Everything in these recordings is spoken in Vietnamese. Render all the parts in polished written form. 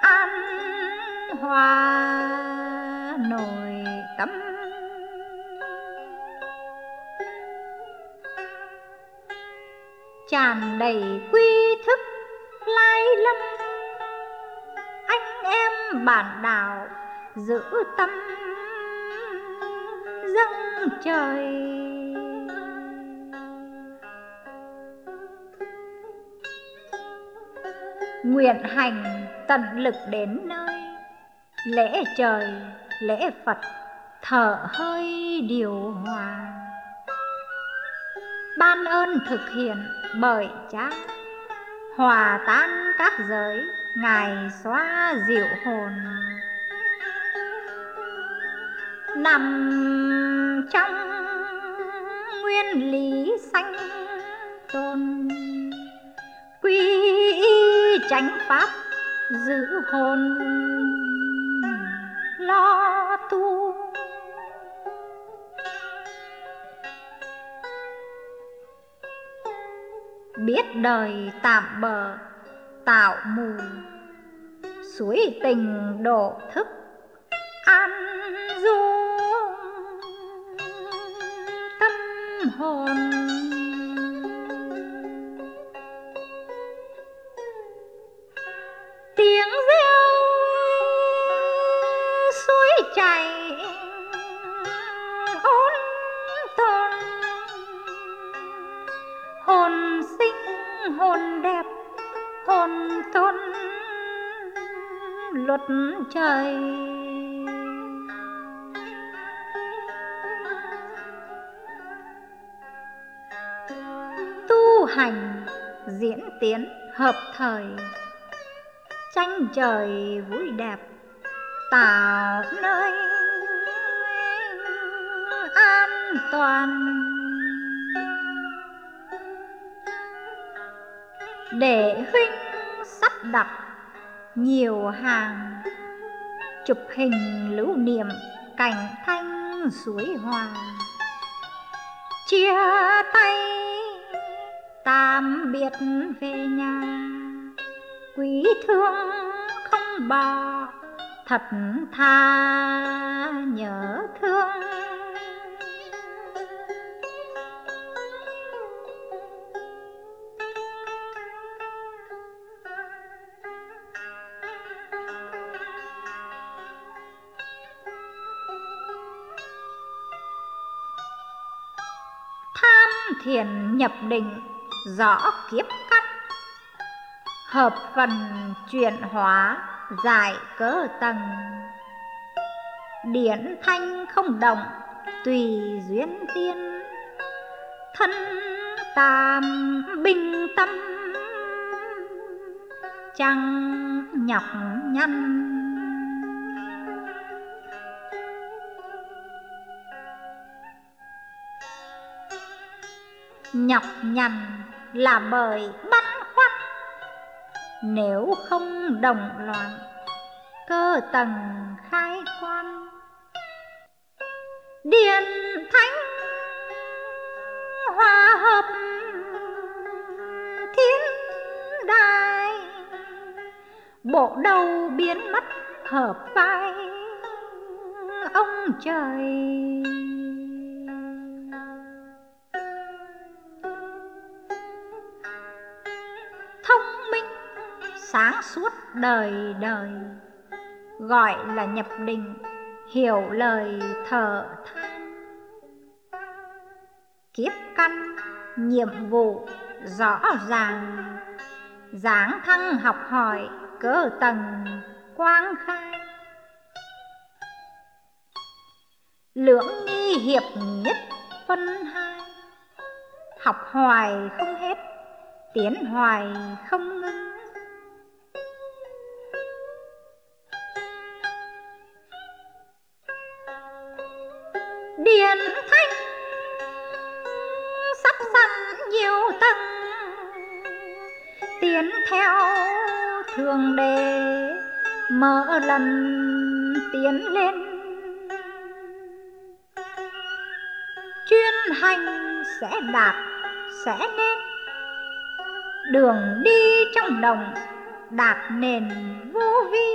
an hòa nội tâm. Tràn đầy quy thức lai lâm, anh em bản đạo giữ tâm dâng trời. Nguyện hành tận lực đến nơi, lễ trời lễ Phật thở hơi điều hòa. Ban ơn thực hiện bởi Cha, hòa tan các giới, Ngài xóa dịu hồn. Nằm trong nguyên lý sanh tồn, quy y chánh pháp giữ hồn lo tu. Biết đời tạm bợ tạo mù, suối tình độ thức an du tâm hồn. Tiếng reo suối chảy ôn tồn, hồn sinh hồn đẹp hồn tôn luật trời. Tu hành diễn tiến hợp thời, tranh trời vui đẹp tạo nơi an toàn. Để huynh sắp đặt nhiều hàng, chụp hình lưu niệm cảnh thanh suối hòa. Chia tay tạm biệt về nhà, quý thương không bỏ thật tha nhớ thương. Thiền nhập định rõ kiếp cắt, hợp phần chuyển hóa giải cớ tầng. Điển thanh không động tùy duyên tiên, thân tàm bình tâm chẳng nhọc nhằn. Nhọc nhằn là bởi băn khoăn, nếu không đồng loạn cơ tầng khai quan. Điển thánh hòa hợp thiên đài, bộ đầu biến mất hợp vai ông trời. Sáng suốt đời đời gọi là nhập định, hiểu lời thở than. Kiếp căn nhiệm vụ rõ ràng, dáng thăng học hỏi cỡ tầng quang khai. Lưỡng nghi hiệp nhất phân hai, học hoài không hết tiến hoài không ngưng. Điển thanh sắp sẵn nhiều tầng, tiến theo thường đề mở lần tiến lên. Chuyên hành sẽ đạt sẽ nên, đường đi trong đồng đạt nền vô vi.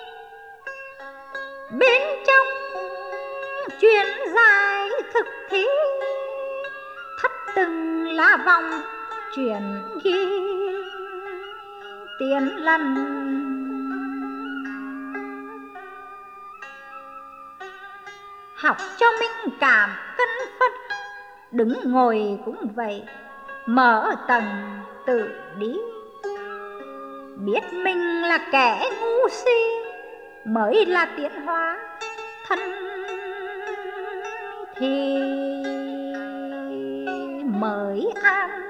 Bên trong chuyên giải thực thí, thất từng lá vòng chuyển ghi tiến lần. Học cho minh cảm cân phân, đứng ngồi cũng vậy, mở tầng tự đi. Biết mình là kẻ ngu si mới là tiến hóa, thân thì mới an